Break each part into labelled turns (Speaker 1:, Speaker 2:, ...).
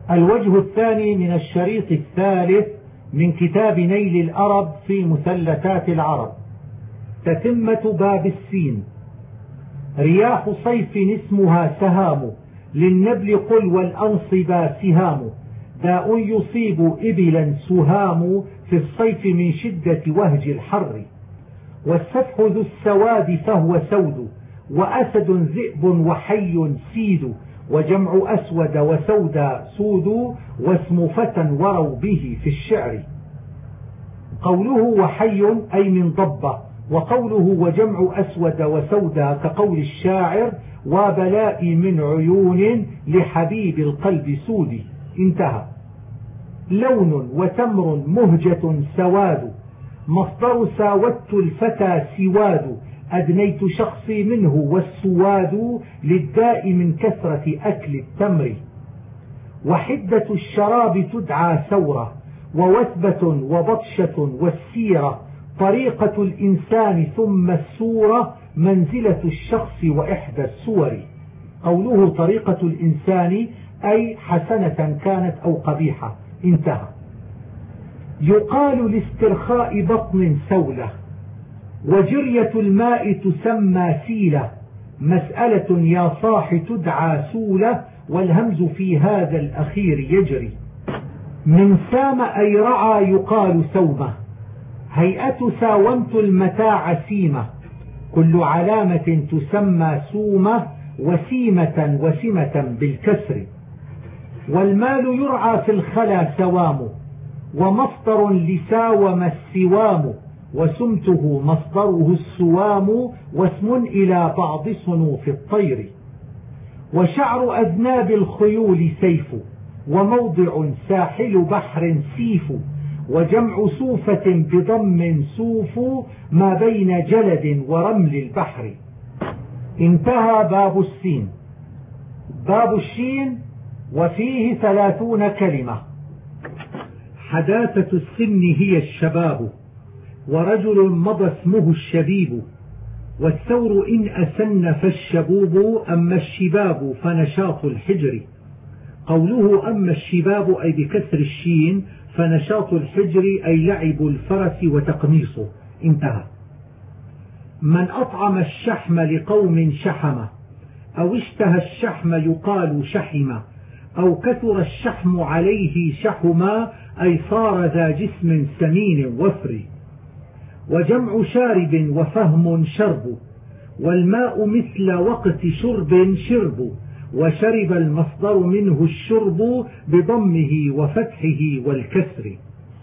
Speaker 1: الوجه الثاني من الشريط الثالث من كتاب نيل الأرب في مثلثات العرب. تتمة باب السين. رياح صيف اسمها سهام، للنبل قل والأنصبا سهام، داء يصيب إبلا سهام، في الصيف من شدة وهج الحر. والسفح ذو السواد فهو سود، وأسد ذئب وحي سيد، وجمع أسود وسودا سود، واسم فتى وروا به في الشعر. قوله وحي أي من ضبة، وقوله وجمع أسود وسودا كقول الشاعر وبلائي من عيون لحبيب القلب سودي. انتهى. لون وتمر مهجة سواد، مصدر ساودت الفتى سواد، أدنيت شخصي منه والسواد للداء من كثرة أكل التمر. وحدة الشراب تدعى ثورة، ووثبة وبطشة والسيرة، طريقة الإنسان ثم السورة، منزلة الشخص وإحدى السور. قوله طريقة الإنسان أي حسنة كانت أو قبيحة. انتهى. يقال لاسترخاء بطن سولة، وجرية الماء تسمى سيلة، مسألة يا صاح تدعى سولة، والهمز في هذا الأخير يجري. من سام أي رعى يقال سومة، هيئة ساومت المتاع سيمة، كل علامة تسمى سومة، وسيمة وسمة بالكسر. والمال يرعى في الخلا سوام، ومصدر لساوم السوام، وسمته مصدره السوام، واسم إلى بعض صنوف الطير. وشعر أذناب الخيول سيف، وموضع ساحل بحر سيف، وجمع سوفة بضم سوف، ما بين جلد ورمل البحر. انتهى باب السين. باب الشين وفيه 30 كلمة. حداثة السن هي الشباب، ورجل مضى اسمه الشبيب، والثور إن أسن فالشبوب، أما الشباب فنشاط الحجر. قوله أما الشباب أي بكسر الشين، فنشاط الحجر أي لعب الفرس وتقميصه. انتهى. من أطعم الشحم لقوم شحمة، أو اشتهى الشحم يقال شحم، أو كثر الشحم عليه شحما، أي صار ذا جسم سمين وفر. وجمع شارب وفهم شرب، والماء مثل وقت شرب شرب، وشرب المصدر منه الشرب بضمه وفتحه والكسر.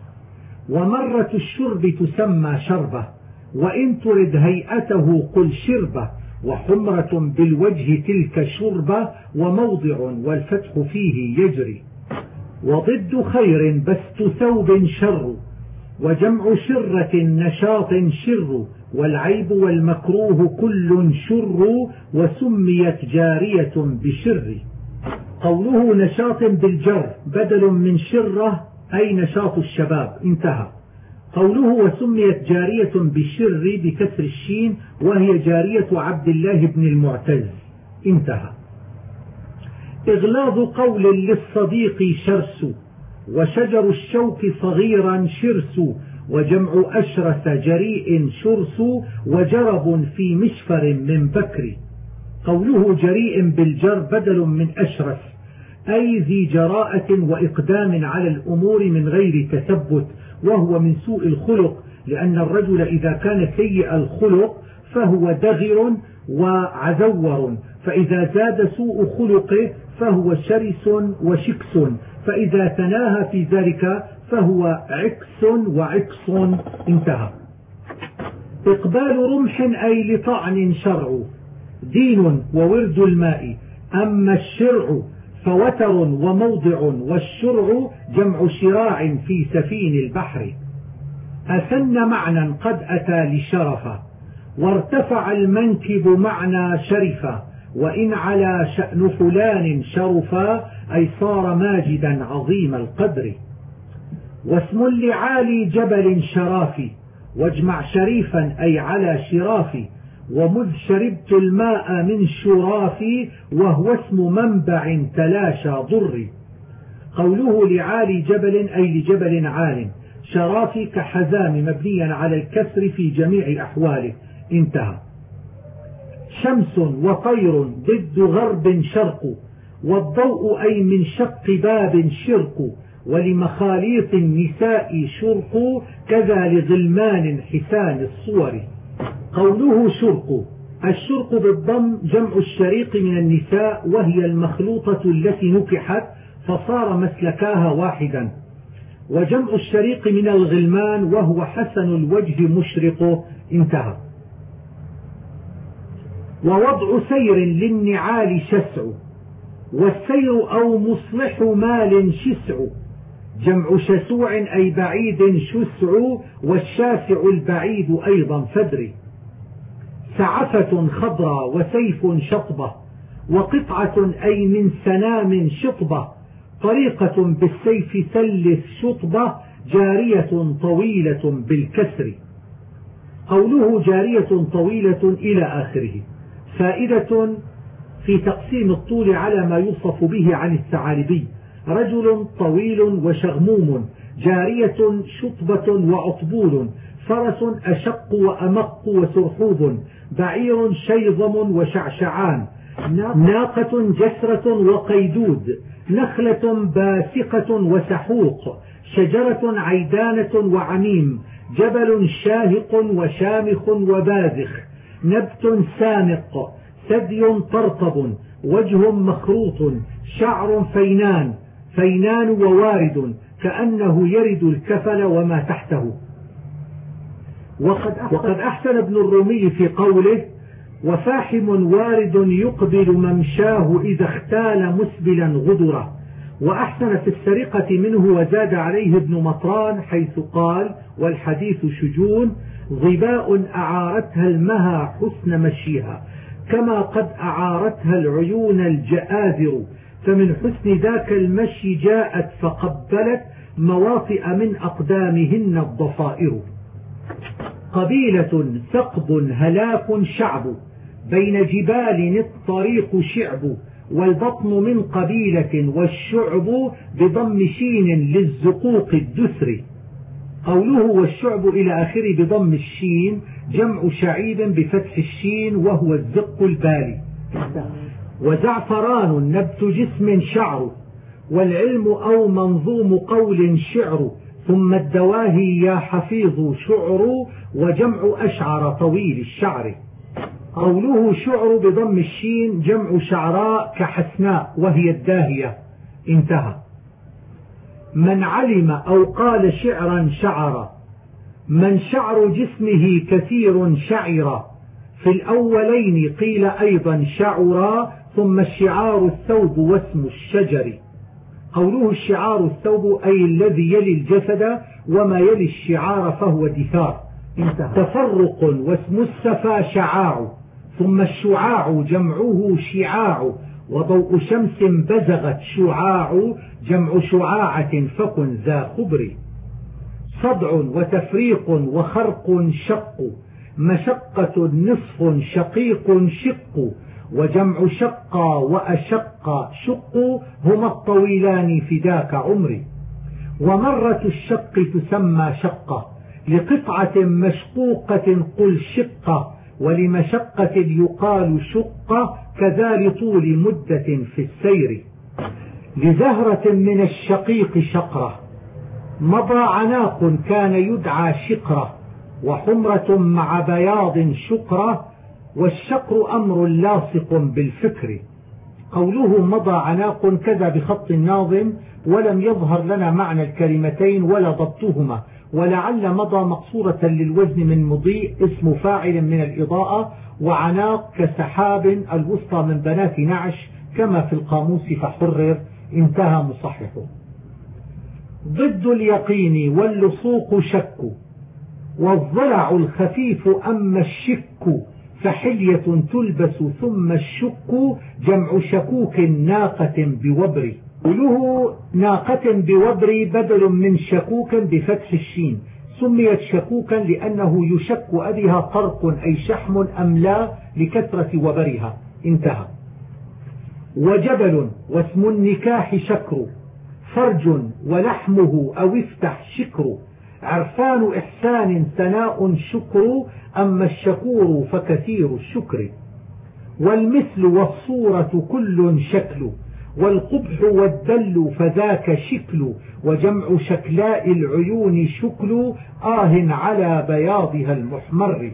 Speaker 1: ومرة الشرب تسمى شربة، وإن ترد هيئته قل شربة، وحمرة بالوجه تلك شربة، وموضع والفتح فيه يجري. وضد خير بست ثوب شر، وجمع شرة نشاط شر، والعيب والمكروه كل شر، وسميت جارية بشر. قوله نشاط بالجر بدل من شرة أي نشاط الشباب. انتهى. قوله وسميت جارية بشر بكسر الشين، وهي جارية عبد الله بن المعتز. انتهى. إغلاظ قول للصديق شرس، وشجر الشوك صغيرا شرس، وجمع أشرس جريء شرس، وجرب في مشفر من بكر. قوله جريء بالجر بدل من أشرس أي ذي جراءة وإقدام على الأمور من غير تثبت، وهو من سوء الخلق، لأن الرجل إذا كان سيء الخلق فهو دغر وعزور، فإذا زاد سوء خلقه فهو شرس وشكس، فإذا تناهى في ذلك فهو عكس وعكس. انتهى. إقبال رمح أي لطعن شرع، دين وورد الماء. أما الشرع فوتر وموضع، والشرع جمع شراع في سفين البحر. أسن معنى قد أتى لشرفة، وارتفع المنكب معنى شرفة، وإن على شأن فلان شرفا أي صار ماجدا عظيم القدر. واسم لعالي جبل شرافي، واجمع شريفا أي على شرافي، ومذ شربت الماء من شرافي، وهو اسم منبع تلاشى ضري. قوله لعالي جبل أي لجبل عال. شرافي كحزام مبنيا على الكسر في جميع أحواله. انتهى. شمس وطير ضد غرب شرق، والضوء أي من شق باب شرق، ولمخاليط النساء شرق، كذا لغلمان حسان الصور. قوله شرق، الشرق بالضم جمع الشريق من النساء، وهي المخلوطة التي نكحت فصار مسلكاها واحدا. وجمع الشريق من الغلمان وهو حسن الوجه مشرق. انتهى. ووضع سير للنعال شسع، والسير أو مصلح مال شسع، جمع شسوع أي بعيد شسع، والشاسع البعيد أيضا فدري. سعفة خضرا وسيف شطبة، وقطعة أي من سنام شطبة، طريقة بالسيف ثلث شطبة، جارية طويلة بالكسر. قوله جارية طويلة إلى آخره. فائدة في تقسيم الطول على ما يوصف به عن الثعالبي: رجل طويل وشغموم، جارية شطبة وعطبول، فرس أشق وأمق وسرحوب، بعير شيظم وشعشعان، ناقة جسرة وقيدود، نخلة باسقة وسحوق، شجرة عيدانة وعميم، جبل شاهق وشامخ وبازخ، نبت سامق، ثدي طرطب، وجه مخروط، شعر فينان، فينان ووارد، كأنه يرد الكفل وما تحته. وقد أحسن ابن الرومي في قوله: وفاحم وارد يقبل ممشاه إذا اختال مسبلا غدره. وأحسن في السرقة منه وزاد عليه ابن مطران حيث قال: والحديث شجون، ظباء أعارتها المها حسن مشيها، كما قد أعارتها العيون الجآذر، فمن حسن ذاك المشي جاءت فقبلت مواطئ من أقدامهن الضفائر. قبيلة ثقب هلاك شعب، بين جبال الطريق شعب، والبطن من قبيلة، والشعب بضم شين للزقوق الدسر. قوله والشعب إلى آخره بضم الشين جمع شعيب بفتح الشين وهو الزق البالي. وزعفران نبت جسم شعر، والعلم أو منظوم قول شعر، ثم الدواهي يا حفيظ شعر، وجمع أشعر طويل الشعر. قوله شعر بضم الشين جمع شعراء كحسناء وهي الداهية. انتهى. من علم أو قال شعرا شعر، من شعر جسمه كثير شعر، في الأولين قيل أيضا شعرا، ثم الشعار الثوب واسم الشجر. قوله الشعار الثوب أي الذي يلي الجسد، وما يلي الشعار فهو دثار. تفرق واسم السفا شعاع، ثم الشعاع جمعه شعاع، وضوء شمس بزغت شعاع، جمع شعاعة فكن ذا خبر. صدع وتفريق وخرق شق، مشقة نصف شقيق شق، وجمع شقا وأشق شق، هما الطويلان فداك عمري. ومرة الشق تسمى شقة، لقطعة مشقوقة قل شقة، ولمشقة يقال شقة، كذا لطول مدة في السير. لزهرة من الشقيق شقرة، مضى عناق كان يدعى شقرة، وحمرة مع بياض شقرة، والشقر أمر لاصق بالفكر. قوله مضى عناق كذا بخط الناظم، ولم يظهر لنا معنى الكلمتين ولا ضبطهما، ولعل مضى مقصورة للوزن من مضيء اسم فاعل من الإضاءة، وعناق كسحاب الوسطى من بنات نعش كما في القاموس فحرر. انتهى مصححه. ضد اليقين واللصوق شك، والضلع الخفيف أما الشك، فحلية تلبس ثم الشك، جمع شكوك ناقة بوبر. قوله ناقة بوبر بدل من شكوك بفتح الشين، سميت شكوكا لأنه يشك أبها طرق أي شحم أم لا لكثرة وبرها. انتهى. وجبل واسم النكاح شكر، فرج ولحمه أو افتح شكر، عرفان إحسان ثناء شكر، أما الشكور فكثير الشكر. والمثل والصورة كل شكل، والقبح والدل فذاك شكل، وجمع شكلاء العيون شكل، على بياضها المحمر.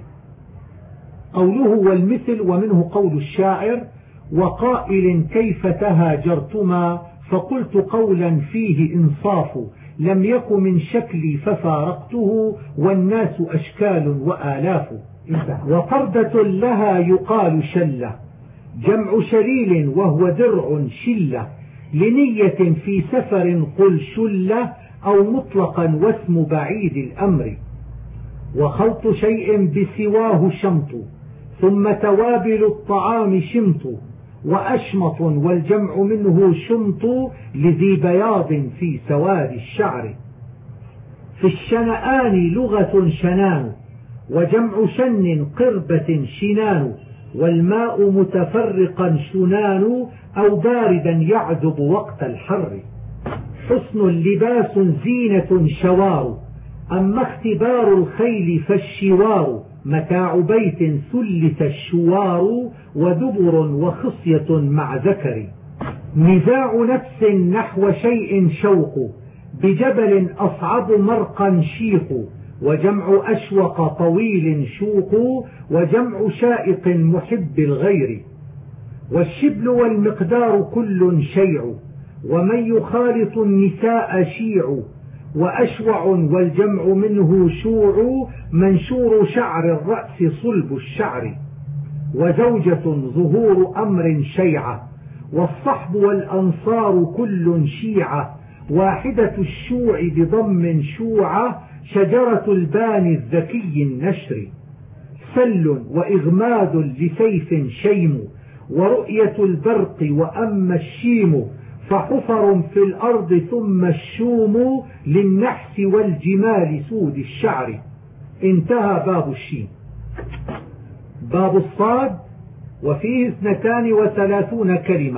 Speaker 1: قوله والمثل، ومنه قول الشاعر: وقائل كيف تهاجرتما، فقلت قولا فيه إنصاف، لم يك من شكلي ففارقته، والناس أشكال وآلاف. وفردة لها يقال شلة، جمع شليل وهو درع شلة، لنية في سفر قل شلة، أو مطلقا واسم بعيد الأمر. وخلط شيء بسواه شمط، ثم توابل الطعام شمط، وأشمط والجمع منه شمط، لذي بياض في سواد الشعر. في الشنآن لغة شنان، وجمع شن قربة شنان، والماء متفرقا شنان، أو باردا يعذب وقت الحر. حسن لباس زينة شوار، أما اختبار الخيل فالشوار، متاع بيت ثلث الشوار، ودبر وخصية مع ذكر. نزاع نفس نحو شيء شوق، بجبل أصعب مرقا شيق، وجمع أشوق طويل شوق، وجمع شائق محب الغير. والشبل والمقدار كل شيع، ومن يخالط النساء شيع، وأشوع والجمع منه شوع، منشور شعر الرأس صلب الشعر. وزوجة ظهور أمر شيعة، والصحب والأنصار كل شيعة، واحدة الشوع بضم شوعة، شجرة البان الذكي النشر. سل وإغماد لسيف شيم، ورؤية البرق وأما الشيم، فحفر في الأرض ثم الشوم، للنحس والجمال سود الشعر. انتهى باب الشين. باب الصاد، وفيه 32 كلمة.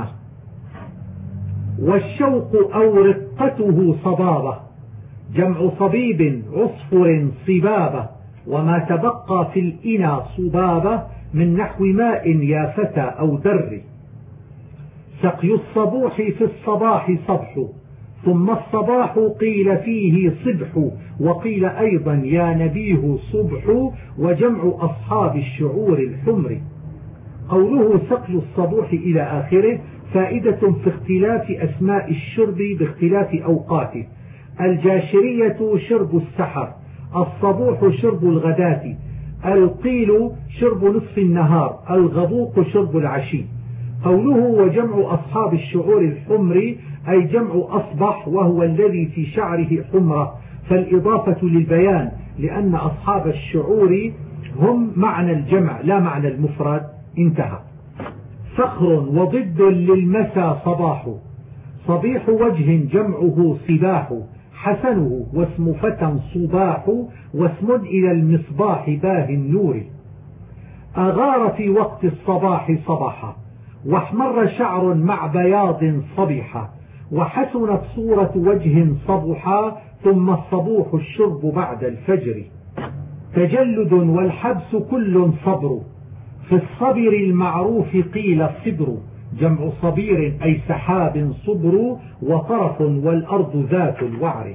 Speaker 1: والشوق أو رقته صبابة، جمع صبيب عصفر صبابة، وما تبقى في الإنى صبابة، من نحو ماء يا فتى أو در. سقي الصبوح في الصباح صبح، ثم الصباح قيل فيه صبح، وقيل أيضا يا نبيه صبح، وجمع أصحاب الشعور الحمر. قوله سقي الصبوح إلى آخره فائدة في اختلاف أسماء الشرب باختلاف أوقاته. الجاشرية شرب السحر، الصبوح شرب الغداة، القيل شرب نصف النهار، الغبوق شرب العشي. قوله وجمع أصحاب الشعور الحمر أي جمع أصبح، وهو الذي في شعره حمرة، فالإضافة للبيان، لأن أصحاب الشعور هم معنى الجمع لا معنى المفرد. انتهى. فخر وضد للمسى صباح، صبيح وجه جمعه صباح، حسنه واسم فتى صباح، واسم إلى المصباح باه النور. أغار في وقت الصباح صبحا، واحمر شعر مع بياض صبحا، وحسنت صورة وجه صبحا، ثم الصبوح الشرب بعد الفجر. تجلد والحبس كل صبر، في الصبر المعروف قيل الصبر، جمع صبير أي سحاب صبر، وطرف والأرض ذات الوعر.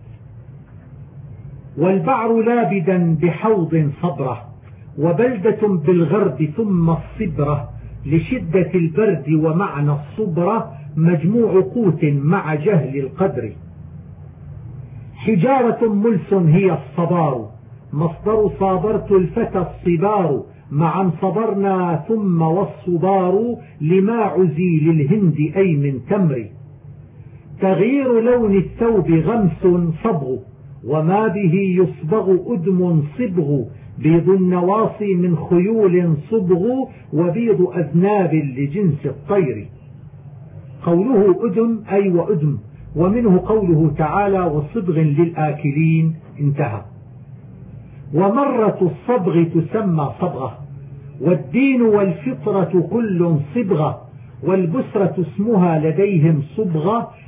Speaker 1: والبعر لابدا بحوض صبرة، وبلدة بالغرد ثم الصبرة، لشدة البرد ومعنى الصبرة، مجموع قوت مع جهل القدر. حجارة ملس هي الصبار، مصدر صابرت الفتى الصبار، معا صبرنا ثم والصبار، لما عزي للهند أي من تمر. تغيير لون الثوب غمس صبغ، وما به يصبغ أدم صبغ، بيض النواصي من خيول صبغ، وبيض أذناب لجنس الطير. قوله أدم أي وأدم، ومنه قوله تعالى وصبغ للآكلين. انتهى. ومرة الصبغ تسمى صبغة، والدين والفطرة كل صبغة، والبسرة اسمها لديهم صبغة،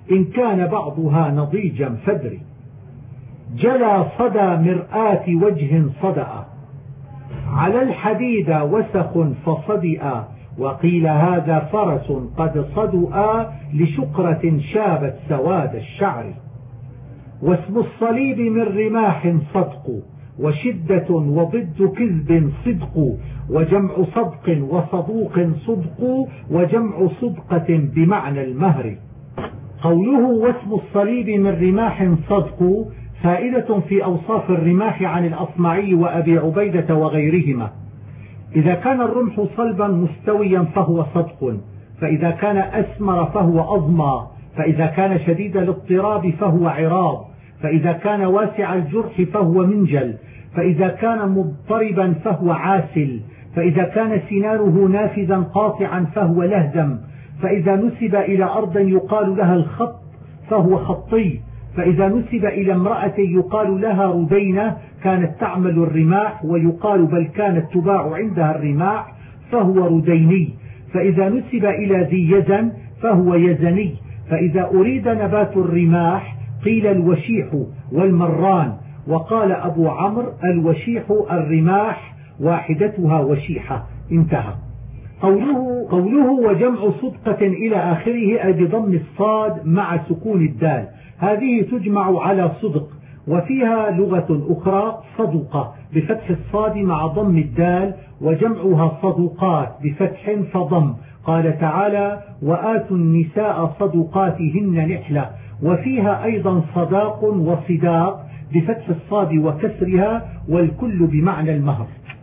Speaker 1: إن كان بعضها نضيجا فدري. جلى صدى مرآة وجه صدأ، على الحديد وسخ فصدئ، وقيل هذا فرس قد صدؤ، لشقرة شابت سواد الشعر. واسم الصليب من رماح صدق، وشدة وضد كذب صدق، وجمع صدق وصدوق صدق، وجمع صدقة بمعنى المهر. قوله واسم الصليب من رماح صدق فائدة في أوصاف الرماح عن الأصمعي وأبي عبيدة وغيرهما. إذا كان الرمح صلبا مستويا فهو صدق، فإذا كان أسمر فهو أضمى، فإذا كان شديد الاضطراب فهو عراض، فإذا كان واسع الجرح فهو منجل، فإذا كان مضطربا فهو عاسل، فإذا كان سنانه نافذا قاطعا فهو لهزم، فإذا نسب إلى أرض يقال لها الخط فهو خطي، فإذا نسب إلى امرأة يقال لها ردينة كانت تعمل الرماح، ويقال بل كانت تباع عندها الرماح فهو رديني، فإذا نسب إلى ذي يزن فهو يزني، فإذا أريد نبات الرماح قيل الوشيح والمران، وقال أبو عمرو الوشيح الرماح واحدتها وشيحة. انتهى. قوله وجمع صدقة إلى آخره أي بضم الصاد مع سكون الدال، هذه تجمع على صدق، وفيها لغة أخرى صدقة بفتح الصاد مع ضم الدال، وجمعها صدقات بفتح فضم. قال تعالى وآتوا النساء صدقاتهن نحلة، وفيها أيضا صداق وصداق بفتح الصاد وكسرها، والكل بمعنى المهر.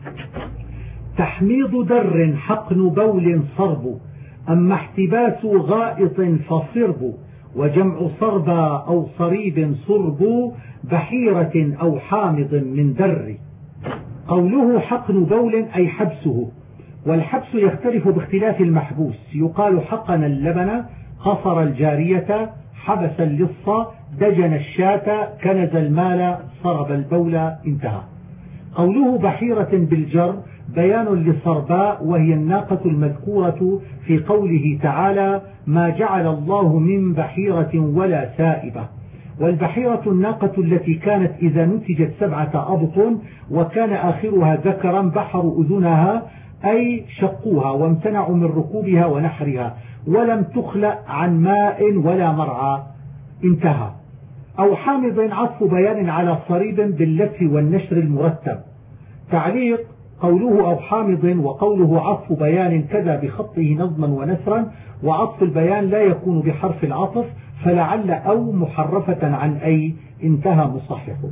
Speaker 1: تحميض در حقن بول صرب، أما احتباس غائط فصرب، وجمع صربا أو صريب صرب، بحيرة أو حامض من در. قوله حقن بول أي حبسه، والحبس يختلف باختلاف المحبوس، يقال حقن اللبن، قصر الجارية، حبس اللص، دجن الشاة، كنز المال، صرب البول. انتهى. قوله بحيرة بالجر بيان لصرباء، وهي الناقة المذكورة في قوله تعالى ما جعل الله من بحيرة ولا سائبة. والبحيرة الناقة التي كانت إذا نتجت 7 أبط وكان آخرها ذكرا بحر أذنها، أي شقوها وامتنعوا من ركوبها ونحرها، ولم تخلق عن ماء ولا مرعى. انتهى. أو حامض عطف بيان على صريب باللف والنشر المرتب. تعليق قوله أو حامض وقوله عطف بيان كذا بخطه نظما ونثرا، وعطف البيان لا يكون بحرف العطف، فلعل أو محرفة عن أي. انتهى مصححه.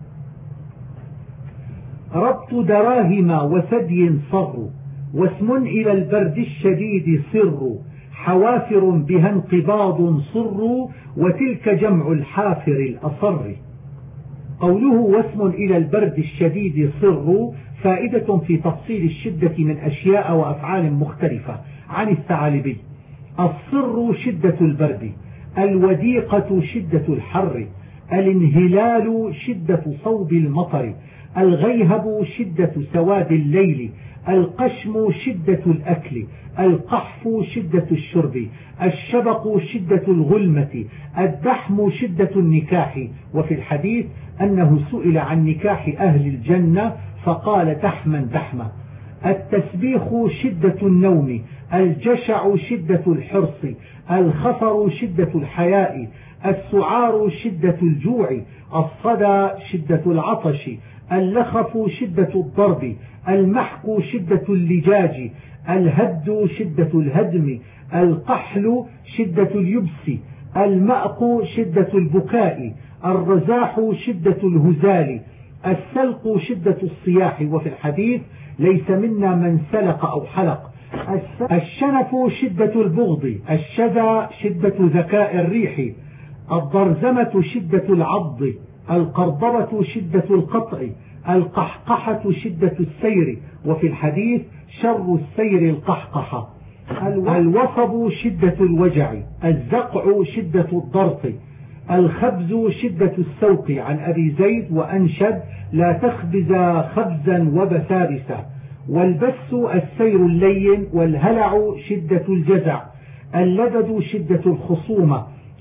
Speaker 1: ربط دراهم وثدي صر، واسم إلى البرد الشديد صر، حوافر بها انقباض صر، وتلك جمع الحافر الأصر. قوله واسم إلى البرد الشديد صر فائدة في تفصيل الشدة من أشياء وأفعال مختلفة عن الثعالبي. الصر شدة البرد، الوديقة شدة الحر، الانهلال شدة صوب المطر، الغيهب شدة سواد الليل، القشم شدة الأكل، القحف شدة الشرب، الشبق شدة الغلمة، الدحم شدة النكاح. وفي الحديث أنه سئل عن نكاح أهل الجنة فقال دحما دحما. التسبيخ شدة النوم، الجشع شدة الحرص، الخفر شدة الحياء، السعار شدة الجوع، الصدى شدة العطش، اللخف شدة الضرب، المحك شدة اللجاج، الهد شدة الهدم، القحل شدة اليبس، المأق شدة البكاء، الرزاح شدة الهزال، السلق شدة الصياح. وفي الحديث ليس منا من سلق أو حلق. الشنف شدة البغض، الشذا شدة ذكاء الريح، الضرزمة شدة العض، القرضبة شدة القطع، القحقحة شدة السير. وفي الحديث شر السير القحقحة. الوصب شدة الوجع، الزقع شدة الضرط، الخبز شدة السوق. عن أبي زيد وأنشد لا تخبز خبزا وبسابسا. والبس السير اللين، والهلع شدة الجزع، اللدد شدة الخصومة،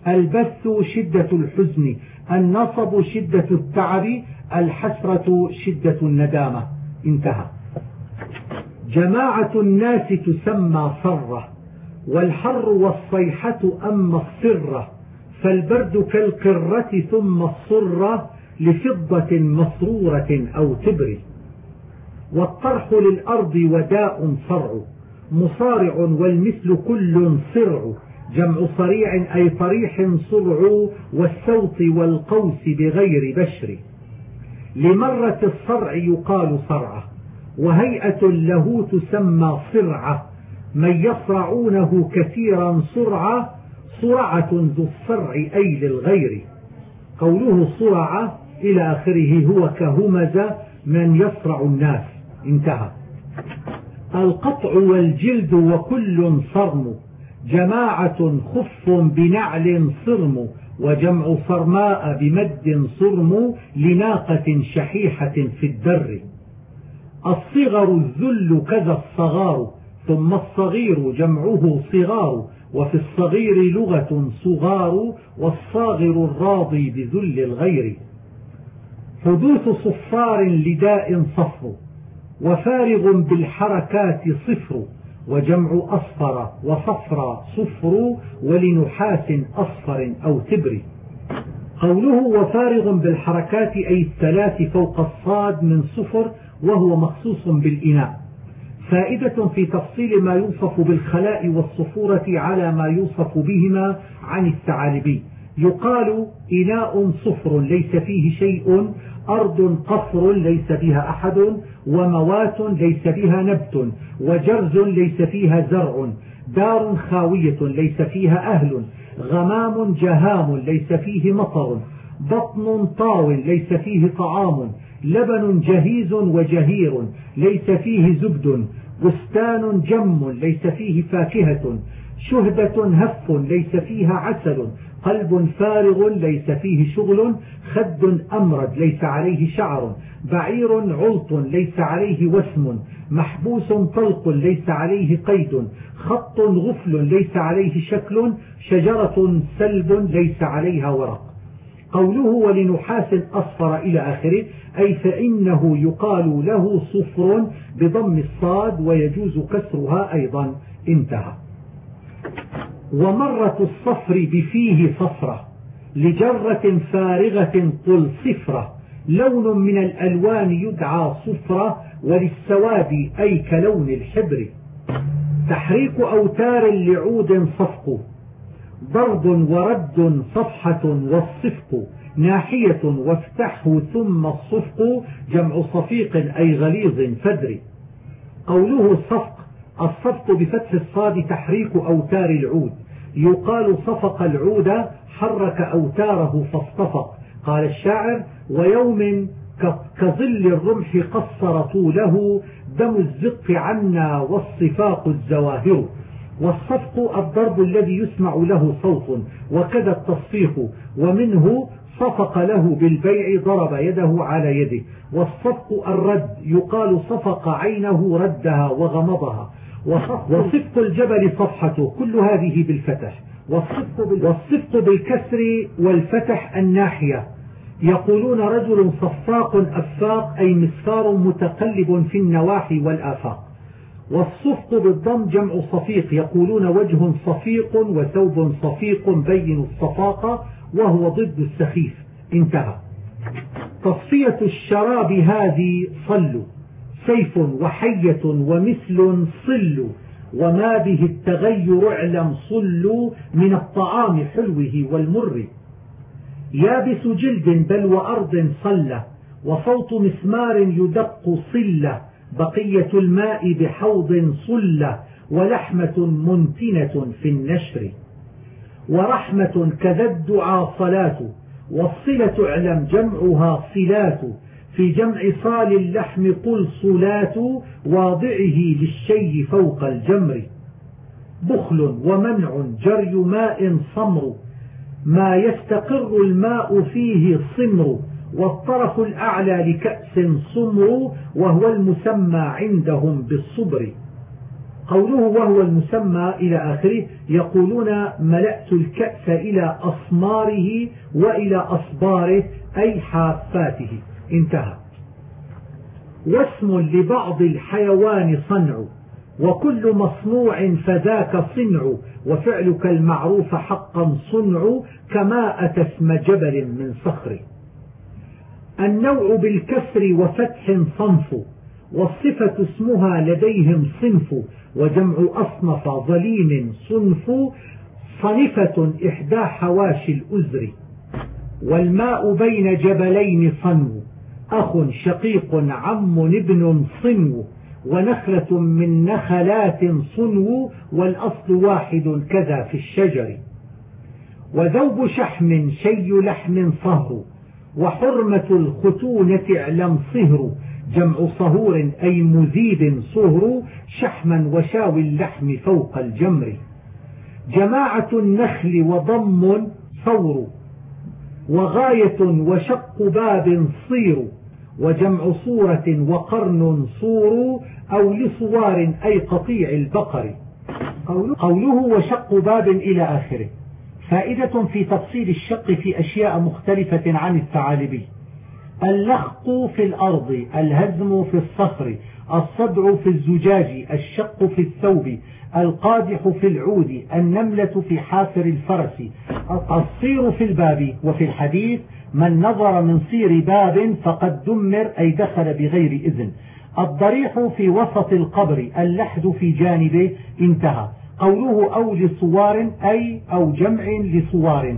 Speaker 1: البث شدة الحزن، النصب شدة التعب، الحسرة شدة الندامة. انتهى. جماعة الناس تسمى صرة، والحر والصيحة أما الصرة، فالبرد كالقرة ثم الصرة لفضة مسرورة أو تبر. والطرح للأرض وداء صرع مصارع، والمثل كل صرع، جمع صريع أي طريح صرع، والسوط والقوس بغير بشر. لمرة الصرع يقال صرعة، وهيئة له تسمى صرعة، من يصرعونه كثيرا صرعة، صرعة ذو الصرع أي للغير. قوله صرعة إلى آخره هو كهمز من يصرع الناس. انتهى. القطع والجلد وكل صرم، جماعة خف بنعل صرم، وجمع صرماء بمد صرم، لناقة شحيحة في الدر. الصغر الذل كذا الصغار، ثم الصغير جمعه صغار، وفي الصغير لغة صغار، والصاغر الراضي بذل الغير. حدوث صفار لداء صفر، وفارغ بالحركات صفر، وجمع أصفر وصفر صفر، ولنحاس أصفر أو تبر. قوله وفارغ بالحركات أي الثلاث فوق الصاد من صفر، وهو مخصوص بالإناء. فائدة في تفصيل ما يوصف بالخلاء والصفورة على ما يوصف بهما عن الثعالبي. يقال إناء صفر ليس فيه شيء، أرض قصر ليس بها أحد، وموات ليس بها نبت، وجرز ليس فيها زرع، دار خاوية ليس فيها أهل، غمام جهام ليس فيه مطر، بطن طاو ليس فيه طعام، لبن جهيز وجهير ليس فيه زبد، بستان جم ليس فيه فاكهة، شهدة هف ليس فيها عسل، قلب فارغ ليس فيه شغل، خد أمرد ليس عليه شعر، بعير علط ليس عليه وسم، محبوس طلق ليس عليه قيد، خط غفل ليس عليه شكل، شجرة سلب ليس عليها ورق. قوله ولنحاس أصفر إلى آخره أي فإنه يقال له صفر بضم الصاد، ويجوز كسرها أيضا. انتهى. ومرة الصفر بفيه صفرة، لجرة فارغة قل صفرة، لون من الألوان يدعى صفرة، وللسواد أي كلون الحبر. تحريك أوتار لعود صفق، ضرب ورد صفحة والصفق، ناحية وافتحه ثم الصفق، جمع صفيق أي غليظ فدر. قوله صفق، الصفق بفتح الصاد تحريك أوتار العود، يقال صفق العود حرك أوتاره فاصطفق. قال الشاعر ويوم كظل الرمح قصر طوله، دم الزق عنا والصفاق الزواهر. والصفق الضرب الذي يسمع له صوت، وكذا التصفيق، ومنه صفق له بالبيع ضرب يده على يده. والصفق الرد، يقال صفق عينه ردها وغمضها. وصفق الجبل صفحته، كل هذه بالفتح. والصفق بالكسر والفتح الناحية. يقولون رجل صفاق أفاق أي مسفار متقلب في النواحي والآفاق. والصفق بالضم جمع صفيق، يقولون وجه صفيق وثوب صفيق بين الصفاقة، وهو ضد السخيف. انتهى. تصفية الشراب هذه صل، سيف وحية ومثل صل، وما به التغير اعلم صل، من الطعام حلوه والمر. يابس جلد بل وأرض صلة، وصوت مسمار يدق صلة، بقية الماء بحوض صلة، ولحمة منتنة في النشر. ورحمة كذا الدعاء صلاة، والصلة اعلم جمعها صلات، في جمع صال اللحم قل صلات، واضعه للشي فوق الجمر. بخل ومنع جري ماء صمر، ما يستقر الماء فيه صمر، والطرف الأعلى لكأس صمر، وهو المسمى عندهم بالصبر. قوله وهو المسمى إلى آخره. يقولون ملأت الكأس إلى أصماره وإلى أصباره أي حافاته. انتهى. واسم لبعض الحيوان صنع، وكل مصنوع فذاك صنع، وفعلك المعروف حقا صنع، كما أتى اسم جبل من صخر. النوع بالكسر وفتح صنف، والصفة اسمها لديهم صنف، وجمع أصنف ظليم صنف، صنفة إحدى حواشي الأزر. والماء بين جبلين صنو، أخ شقيق عم ابن صنو، ونخلة من نخلات صنو، والأصل واحد كذا في الشجر. وذوب شحم شي لحم صهر، وحرمة الختونة اعلم صهر، جمع صهور أي مذيب صهر، شحما وشاوي اللحم فوق الجمر. جماعة النخل وضم صور، وغاية وشق باب صير، وجمع صورة وقرن صور، أو لصوار أي قطيع البقر. قوله وشق باب إلى آخره. فائدة في تفصيل الشق في أشياء مختلفة عن الثعالبي: اللخط في الأرض، الهزم في الصخر، الصدع في الزجاج، الشق في الثوب، القادح في العود، النملة في حافر الفرس، الصير في الباب. وفي الحديث: من نظر من صير باب فقد دمر، أي دخل بغير إذن. الضريح في وسط القبر، اللحد في جانبه. انتهى. قوله أو لصوار أي أو جمع لصوار.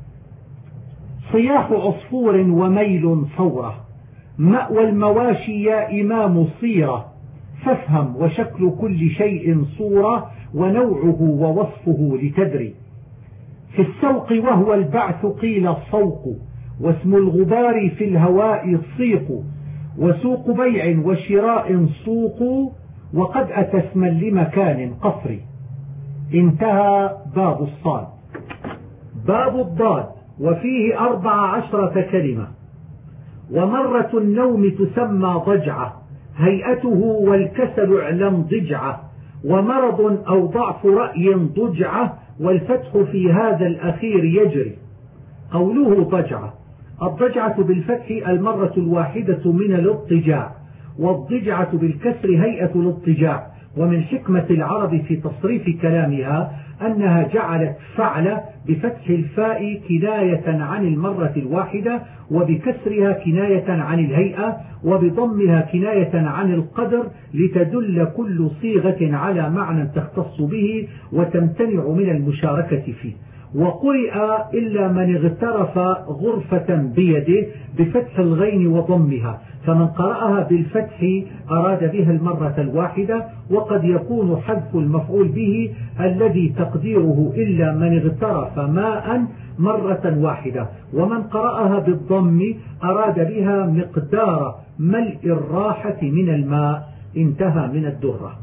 Speaker 1: صياح عصفور وميل صورة، مأوى المواشي يا إمام صيرة، فافهم وشكل كل شيء صورة، ونوعه ووصفه لتدري. في السوق وهو البعث قيل الصوق، واسم الغبار في الهواء الصيق، وسوق بيع وشراء سوق، وقد أتى اسما لمكان قصر. انتهى باب الصاد. باب الضاد، وفيه 14 كلمة. ومرة النوم تسمى ضجعة، هيئته والكسل اعلم ضجعة، ومرض أو ضعف رأي ضجعة، والفتح في هذا الأخير يجري. قوله ضجعة: الضجعة بالفتح المرة الواحدة من الاضطجاع، والضجعة بالكسر هيئة الاضطجاع. ومن حكمة العرب في تصريف كلامها أنها جعلت فعل بفتح الفاء كناية عن المرة الواحدة، وبكسرها كناية عن الهيئة، وبضمها كناية عن القدر، لتدل كل صيغة على معنى تختص به وتمتنع من المشاركة فيه. وقرئ إلا من اغترف غرفة بيده بفتح الغين وضمها، فمن قرأها بالفتح أراد بها المرة الواحدة. وقد يكون حذف المفعول به الذي تقديره إلا من اغترف ماء مرة واحدة، ومن قرأها بالضم أراد بها مقدار ملء الراحة من الماء. انتهى من الدرة.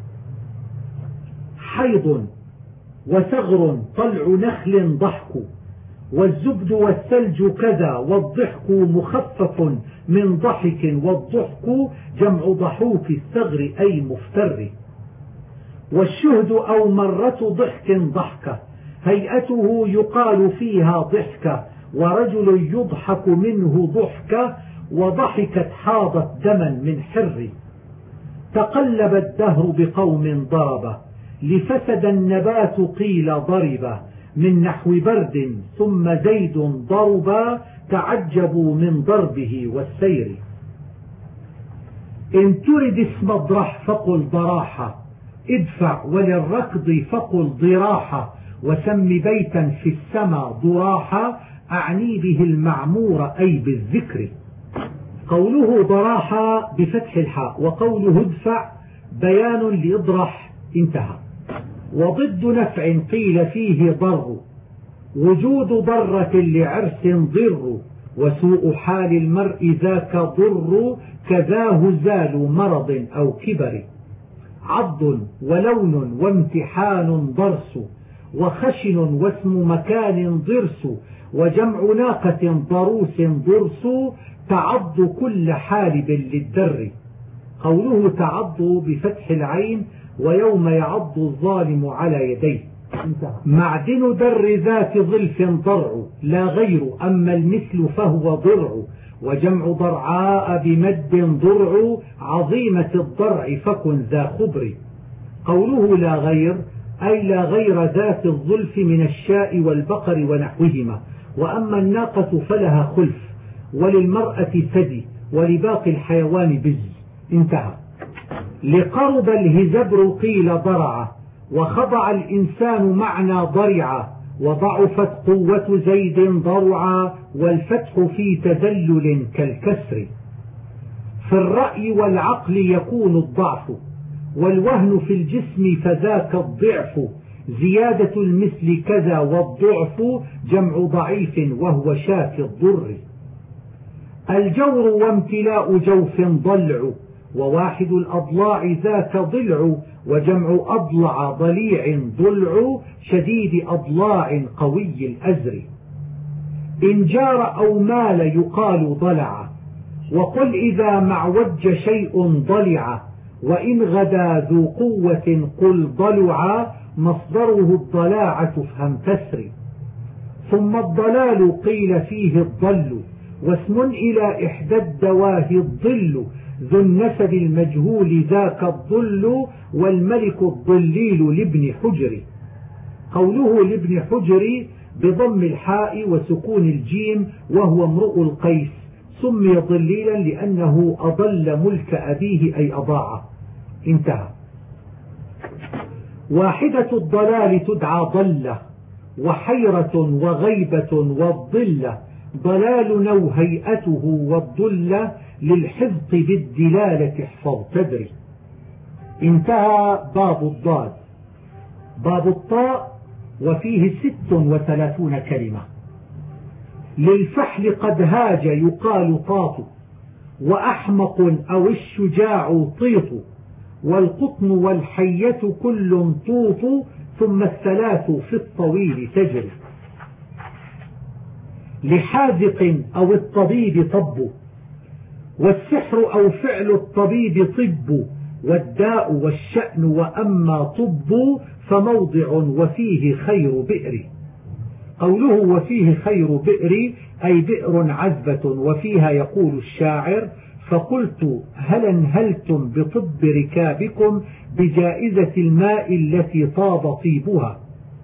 Speaker 1: حيض، وثغر طلع نخل ضحك، والزبد والثلج كذا، والضحك مخفف من ضحك، والضحك جمع ضحوك الثغر أي مفتر. والشهد أو مرة ضحك ضحكة، هيئته يقال فيها ضحكة، ورجل يضحك منه ضحكة، وضحكت حاضت دما من حر. تقلب الدهر بقوم ضربه، لفسد النبات قيل ضربه، من نحو برد ثم زيد ضربا، تعجبوا من ضربه والسير. إن ترد اسم اضرح فقل ضراحة، ادفع وللركض فقل ضراحة، وسم بيتا في السماء ضراحة، أعني به المعمور أي بالذكر. قوله ضراحة بفتح الحاء، وقوله ادفع بيان لإضرح. انتهى. وضد نفع قيل فيه ضر، وجود ضرة لعرس ضر، وسوء حال المرء ذاك ضر، كذاه زال مرض أو كبر. عض ولون وامتحان ضرس، وخشن واسم مكان ضرس، وجمع ناقة ضروس ضرس، تعض كل حالب للدر. قوله تعض بفتح العين ويوم يعض الظالم على يديه. معدن در ذات ظلف ضرع لا غير، أما المثل فهو ضرع، وجمع ضرعاء بمد ضرع، عظيمة الضرع فكن ذا خبر. قوله لا غير أي لا غير ذات الظلف من الشاء والبقر ونحوهما، وأما الناقة فلها خلف، وللمرأة ثدي، ولباقي الحيوان بز. انتهى. لقرب الهزبر قيل ضرع، وخضع الإنسان معنى ضرع، وضعفت قوة زيد ضرعا، والفتح في تذلل كالكسر. في الرأي والعقل يكون الضعف، والوهن في الجسم فذاك الضعف، زيادة المثل كذا والضعف، جمع ضعيف وهو شاك الضر. الجور وامتلاء جوف ضلع، وواحد الأضلاع ذاك ضلع، وجمع أضلع ضليع ضلع، شديد أضلاع قوي الأزر. إن جار أو مال يقال ضلع، وقل إذا معوج شيء ضلع، وإن غدا ذو قوة قل ضلع، مصدره الضلاعة فهم تسري. ثم الضلال قيل فيه الضل، واسم إلى إحدى الدواهي الضل، ذو النسب المجهول ذاك الضل، والملك الضليل لابن حجر. قوله لابن حجر بضم الحاء وسكون الجيم، وهو امرؤ القيس، سمي ضليلا لأنه أضل ملك أبيه أي أضاعه. انتهى. واحدة الضلال تدعى ضلة، وحيرة وغيبة والضلة، ضلال نو هيئته والضلة، للحفظ بالدلالة احفظ تدري. انتهى باب الضاد. باب الطاء وفيه 36 كلمة. للفحل قد هاج يقال طاط، وأحمق أو الشجاع طيط، والقطن والحية كل طوط، ثم الثلاث في الطويل تجري. لحاذق أو الطبيب طب، والسحر أو فعل الطبيب طب، والداء والشأن، وأما طب فموضع وفيه خير بئر. قوله وفيه خير بئر أي بئر عذبة وفيها يقول الشاعر: فقلت هل انهلتم بطب ركابكم بجائزة الماء التي طاب طيبها.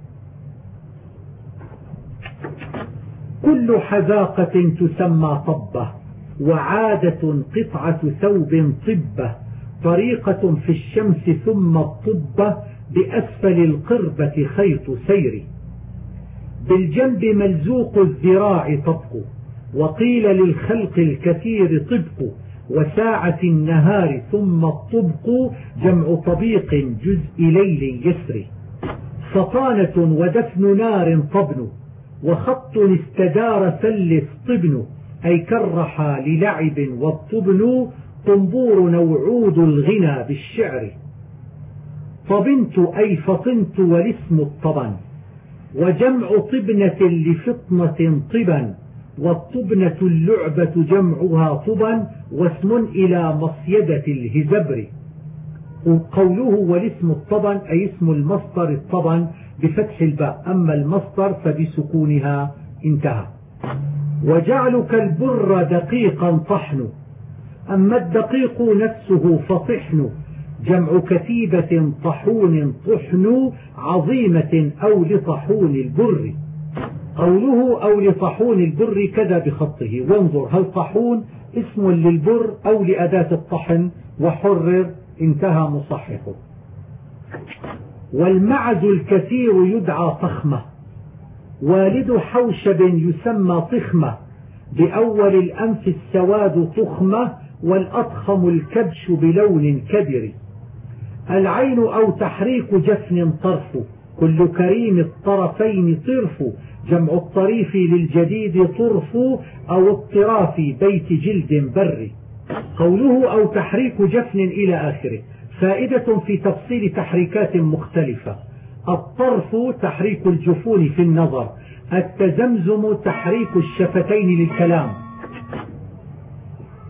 Speaker 1: كل حذاقة تسمى طبة، وعادة قطعة ثوب طبة، طريقة في الشمس ثم الطبة، بأسفل القربة خيط سير. بالجنب ملزوق الذراع طبق، وقيل للخلق الكثير طبق، وساعة النهار ثم الطبق، جمع طبيق جزء ليل يسري. سطانة ودفن نار طبن، وخط استدار ثلث طبن، أي كالرحى للعب والطبن، طنبور نوعود الغنى بالشعر. طبنت أي فطنت والاسم الطبن، وجمع طبنة لفطنة طبا، والطبنة اللعبة جمعها طبا، واسم إلى مصيدة الهزبر. قوله والاسم الطبن أي اسم المصدر الطبن بفتح الباء، أما المصدر فبسكونها. انتهى. وجعلك البر دقيقا طحن، أما الدقيق نفسه فطحن، جمع كتيبة طحون طحن، عظيمة أو لطحون البر. قوله أو لطحون البر كذا بخطه، وانظر هل طحون اسم للبر أو لأداة الطحن، وحرر. انتهى مصححه. والمعز الكثير يدعى طخمة، والد حوشب يسمى طخمة، بأول الأنف السواد طخمة، والأضخم الكبش بلون كدر. العين أو تحريك جفن طرف، كل كريم الطرفين طرف، جمع الطريف للجديد طرف، أو الطراف بيت جلد بر. قوله أو تحريك جفن إلى آخره فائدة في تفصيل تحريكات مختلفة. الطرف تحريك الجفون في النظر، التزمزم تحريك الشفتين للكلام،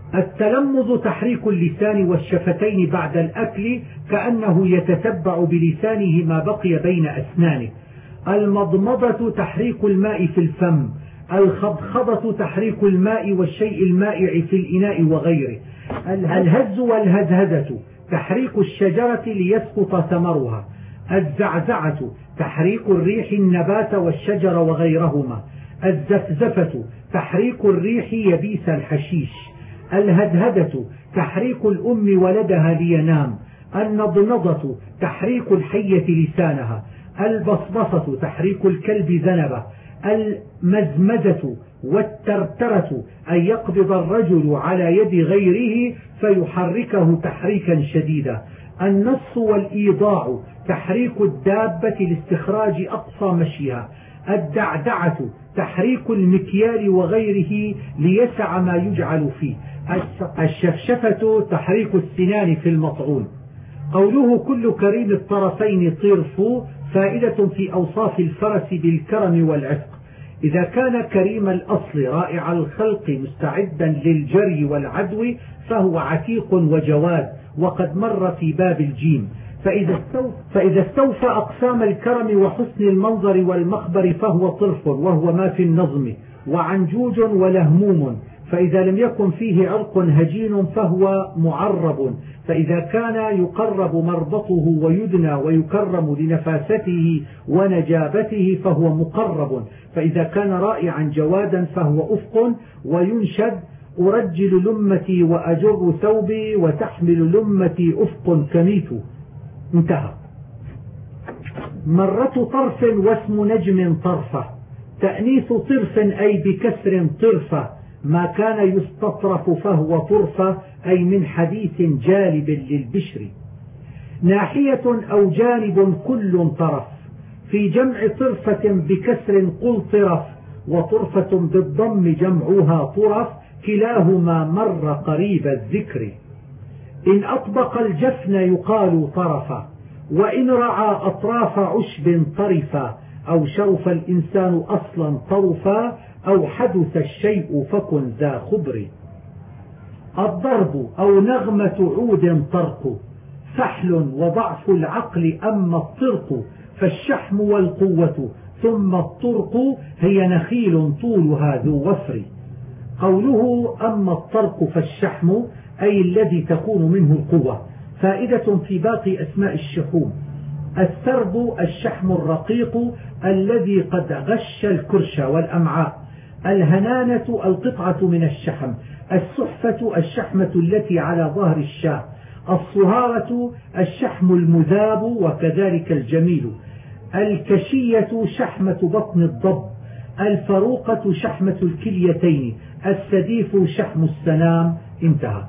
Speaker 1: التلمذ تحريك اللسان والشفتين بعد الأكل كأنه يتتبع بلسانه ما بقي بين أسنانه. المضمضة تحريك الماء في الفم. الخضخضة تحريك الماء والشيء المائع في الإناء وغيره. الهز والهزهزة تحريك الشجرة ليسقط ثمرها. الزعزعة تحريك الريح النبات والشجر وغيرهما. الزفزفة تحريك الريح يبيس الحشيش. الهدهدة تحريك الأم ولدها لينام. النضنضة تحريك الحية لسانها. البصبصة تحريك الكلب ذنبه. المزمزة والترترة أن يقبض الرجل على يد غيره فيحركه تحريكا شديدا. النص والإيضاع تحريك الدابة لاستخراج أقصى مشيها. الدعدعة تحريك المكيال وغيره ليسع ما يجعل فيه. الشفشفة تحريك السنان في المطعون. قوله كل كريم الطرفين طرف فائدة في أوصاف الفرس بالكرم والعفق. إذا كان كريم الأصل رائع الخلق مستعدا للجري والعدو فهو عتيق وجواد، وقد مر في باب الجيم. فإذا استوفى أقسام الكرم وحسن المنظر والمخبر فهو طرف، وهو ما في النظم، وعنجوج ولهموم. فإذا لم يكن فيه عرق هجين فهو معرب. فإذا كان يقرب مربطه ويدنى ويكرم لنفاسته ونجابته فهو مقرب. فإذا كان رائعا جوادا فهو أفق وينشد. أرجل لمتي وأجر ثوبي وتحمل لمتي أفق كميت. انتهى. مرة طرف واسم نجم طرفة. تأنيث طرف أي بكسر طرفة. ما كان يستطرف فهو طرفة أي من حديث جالب للبشر. ناحية أو جانب كل طرف. في جمع طرفة بكسر قل طرف، وطرفة بالضم جمعها طرف، كلاهما مر قريب الذكر. إن أطبق الجفن يقال طرفا، وإن رعى أطراف عشب طرفا، أو شرف الإنسان أصلا طرفا، أو حدث الشيء فكن ذا خبر. الضرب أو نغمة عود طرق. فحل وضعف العقل أما الطرق، فالشحم والقوة، ثم الطرق هي نخيل طولها ذو وفر. قوله أما الطرق فالشحم أي الذي تكون منه القوة. فائدة في باقي أسماء الشحوم. السرب الشحم الرقيق الذي قد غش الكرش والأمعاء. الهنانة القطعة من الشحم. السحفة الشحمة التي على ظهر الشاة. الصهارة الشحم المذاب وكذلك الجميل. الكشية شحمة بطن الضب. الفروقة شحمة الكليتين. السديف شحم السنام. انتهى.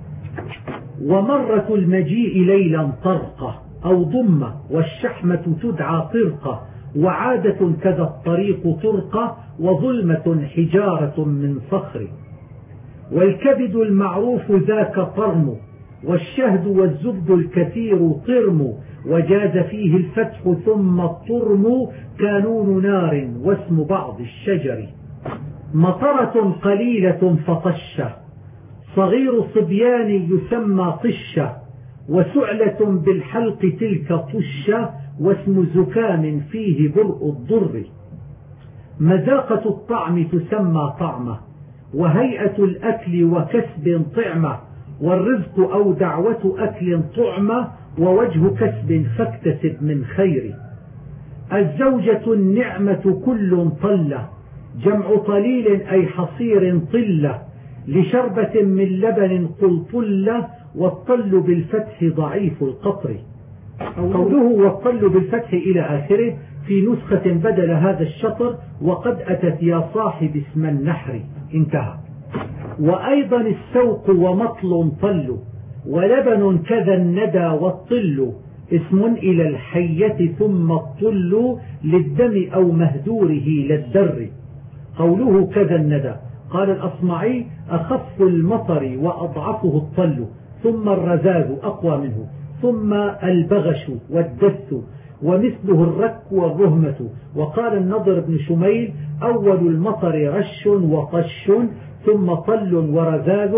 Speaker 1: ومرة المجيء ليلا طرقة أو ضمة، والشحمة تدعى طرقة، وعادة كذا الطريق طرقة، وظلمة حجارة من صخر. والكبد المعروف ذاك طرم، والشهد والزبد الكثير طرم، وجاز فيه الفتح ثم الطرم، كانون نار واسم بعض الشجر. مطرة قليلة فطشة. صغير صبيان يسمى طشة، وسعلة بالحلق تلك طشة، واسم زكام فيه برء الضر. مذاقة الطعم تسمى طعمة، وهيئة الأكل وكسب طعمة، والرزق أو دعوة أكل طعمة، ووجه كسب فاكتسب من خير. الزوجة النعمة كل طلة، جمع طليل أي حصير طلة، لشربة من لبن قلطلة، والطل بالفتح ضعيف القطر. قوله والطل بالفتح إلى آخره في نسخة بدل هذا الشطر وقد أتت يا صاحب اسم النحر. انتهى. وأيضا السوق ومطل طل، ولبن كذا الندى والطل، اسم إلى الحية ثم الطل للدم أو مهدوره للدر. قوله كذا الندى قال الأصمعي أخف المطر وأضعفه الطل، ثم الرزاز أقوى منه، ثم البغش والدث، ومثله الرك والرهمة. وقال النضر بن شميل أول المطر رش وطش، ثم طل ورزاز،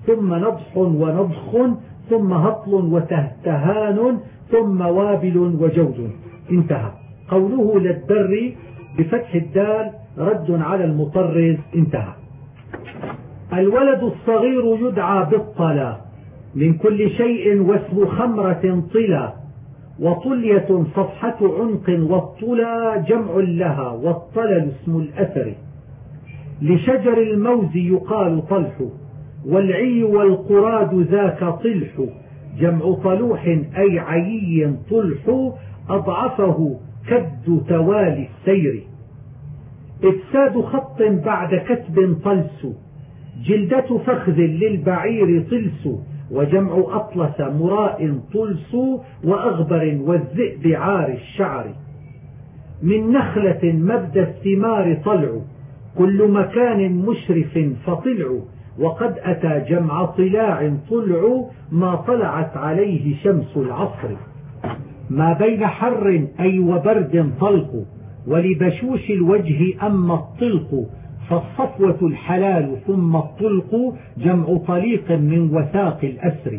Speaker 1: ثم نضح ونضخ ثم هطل وتهتهان ثم وابل وجود. انتهى. قوله للدر بفتح الدال رد على المطرز. انتهى. الولد الصغير يدعى بالطلا من كل شيء واسم خمرة طلا، وطلية صفحة عنق، والطلا جمع لها، والطلل اسم الأثر. لشجر الموز يقال طلح، والعي والقراد ذاك طلح، جمع طلوح أي عيي طلح، أضعفه كد توالي السير. إفساد خط بعد كتب طلس، جلدة فخذ للبعير طلس، وجمع أطلس مراء طلس، وأغبر والذئب عار الشعر. من نخلة مبدى الثمار طلع، كل مكان مشرف فطلع، وقد أتى جمع طلاع طلع، ما طلعت عليه شمس العصر. ما بين حر أي وبرد طلق، ولبشوش الوجه أما الطلق، فالصفوة الحلال ثم الطلق، جمع طليق من وثاق الأسر.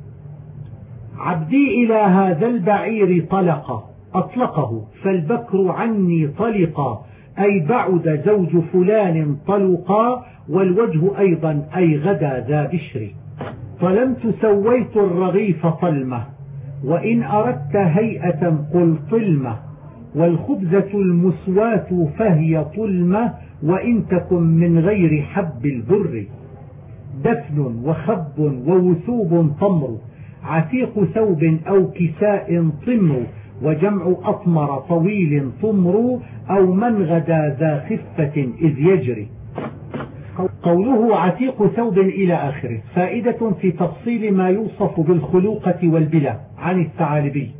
Speaker 1: عبدي إلى هذا البعير طلق، أطلقه فالبكر عني طلقا، أي بعد زوج فلان طلقا، والوجه أيضا أي غدا ذا بشر. طلمت سويت الرغيف طلمة، وإن أردت هيئة قل طلمة، والخبزة المسواة فهي طلمة، وإن تكن من غير حب البر. دفن وخب ووثوب طمر، عتيق ثوب أو كساء طمر، وجمع أطمر طويل طمر، أو من غدا ذا خفة إذ يجري. قوله عتيق ثوب إلى آخره فائدة في تفصيل ما يوصف بالخلوقة والبلة عن الثعالبي.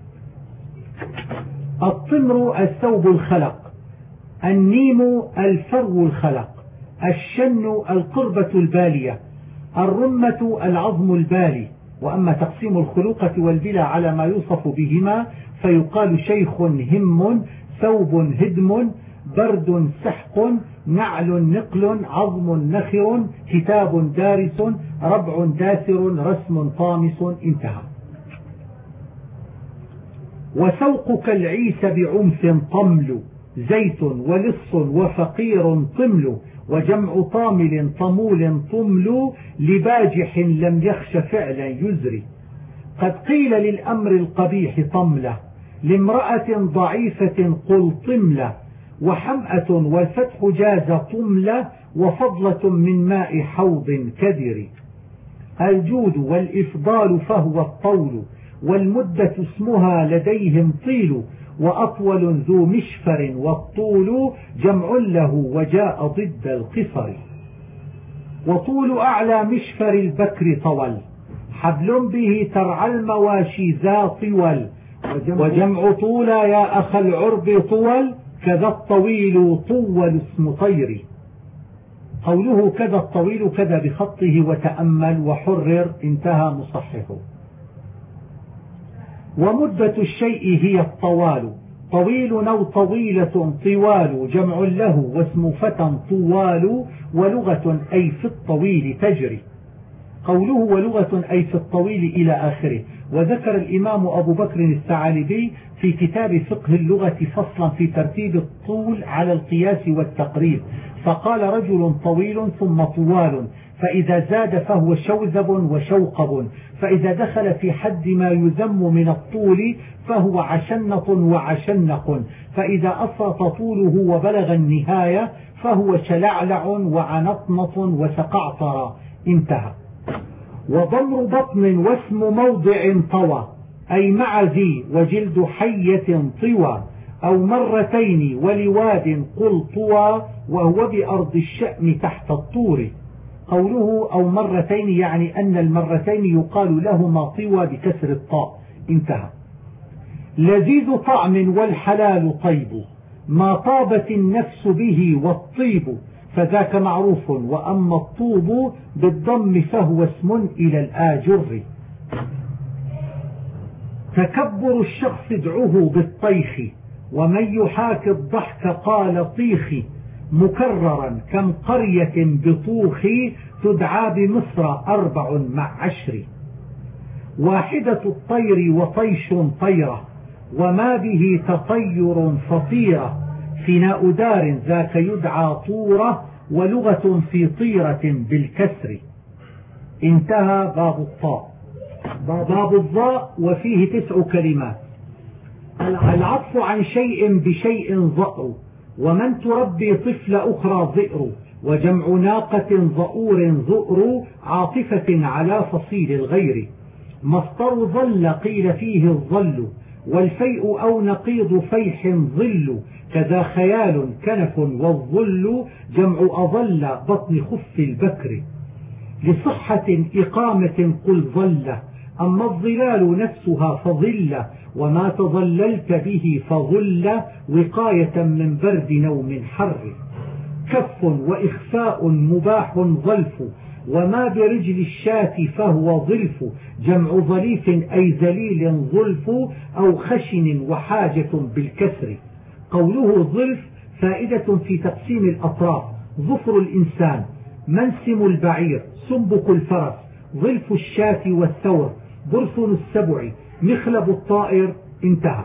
Speaker 1: الطمر الثوب الخلق، النيم الفرو الخلق، الشن القربة البالية، الرمة العظم البالي. وأما تقسيم الخلوقة والبلة على ما يوصف بهما فيقال شيخ هم، ثوب هدم، برد سحق، نعل نقل، عظم نخر، كتاب دارس، ربع داثر، رسم طامس. انتهى. وسوقك العيس بعنف طمل، زيت ولص وفقير طمل، وجمع طامل طمول طمل، لباجح لم يخش فعلا يزري. قد قيل للأمر القبيح طملة، لامرأة ضعيفة قل طملة، وحمأة والفتح جاز طملة، وفضلة من ماء حوض كدر. الجود والإفضال فهو الطول، والمدة اسمها لديهم طيل، وأطول ذو مشفر، والطول جمع له وجاء ضد القصر. وطول أعلى مشفر البكر طول، حبل به ترعى المواشي ذا طول، وجمع طول يا أخ العرب طول، كذا الطويل طول اسم طير. قوله كذا الطويل كذا بخطه وتأمل وحرر. انتهى مصححه. ومدة الشيء هي الطوال، طويل أو طويلة طوال، جمع له واسم فتى طوال، ولغة أي في الطويل تجري. قوله ولغة أي في الطويل إلى آخره. وذكر الإمام أبو بكر الثعالبي في كتاب فقه اللغة فصلا في ترتيب الطول على القياس والتقريب، فقال رجل طويل ثم طوال، فإذا زاد فهو شوذب وشوقب، فإذا دخل في حد ما يذم من الطول فهو عشنط وعشنق، فإذا أفرط طوله وبلغ النهاية فهو شلعلع وعنطنط وسقعطر. انتهى. وضمر بطن واسم موضع طوى، أي مع ذي وجلد حية طوى، أو مرتين ولواد قل طوى، وهو بأرض الشأم تحت الطور. قوله أو مرتين يعني أن المرتين يقال لهما طوى بكسر الطاء. انتهى. لذيذ طعم والحلال طيب، ما طابت النفس به والطيب، فذاك معروف. وأما الطوب بالضم فهو اسم إلى الآجر. تكبر الشخص ادعه بالطيخ، ومن يحاك الضحك قال طيخ، مكررا كم قرية بطوخ تدعى بمصر 4 مع 10. واحدة الطير وطيش طيرة وما به تطير فطيرة فناء دار ذاك يدعى طورة ولغة في طيرة بالكسر. انتهى باب الطاء. باب الضاء وفيه 9 كلمات. العطف عن شيء بشيء ظأر ومن تربي طفل أخرى ظئر وجمع ناقة ظؤور ظؤر عاطفة على فصيل الغير. مصدر ظل قيل فيه الظل والفيء أو نقيض فيح ظل كذا خيال كنف والظل جمع أظل بطن خف البكر. لصحة إقامة قل ظل أما الظلال نفسها فظل وما تظللت به فظل وقاية من برد نوم حر. كف وإخفاء مباح ظلف وما برجل الشاة فهو ظلف جمع ظليف أي ذليل ظلف أو خشن وحاجة بالكسر. قوله ظلف فائدة في تقسيم الأطراف. ظفر الإنسان منسم البعير سنبك الفرس ظلف الشاة والثور برثن السبع مخلب الطائر. انتهى.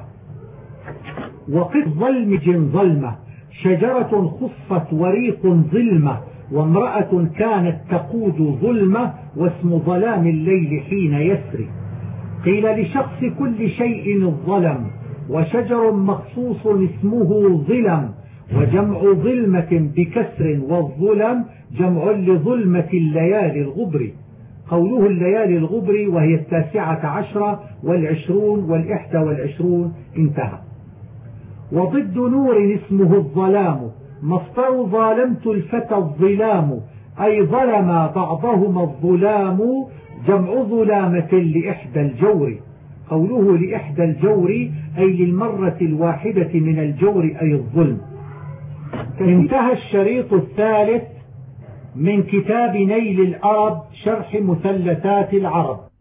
Speaker 1: وقف ظلمج ظلمة شجرة خصت وريق ظلمة وامرأة كانت تقود ظلمة واسم ظلام الليل حين يسري. قيل لشخص كل شيء الظلم وشجر مخصوص اسمه ظلم وجمع ظلمة بكسر والظلم جمع لظلمة الليالي الغبر. قوله الليالي الغبر وهي 19 والعشرون 21. انتهى. وضد نور اسمه الظلام مصدر ظالمت الفتى الظلام أي ظلم بعضهما الظلام جمع ظلامة لإحدى الجور. قوله لإحدى الجور أي للمرة الواحدة من الجور أي الظلم. انتهى الشريط الثالث من كتاب نيل الأرب شرح مثلثات العرب.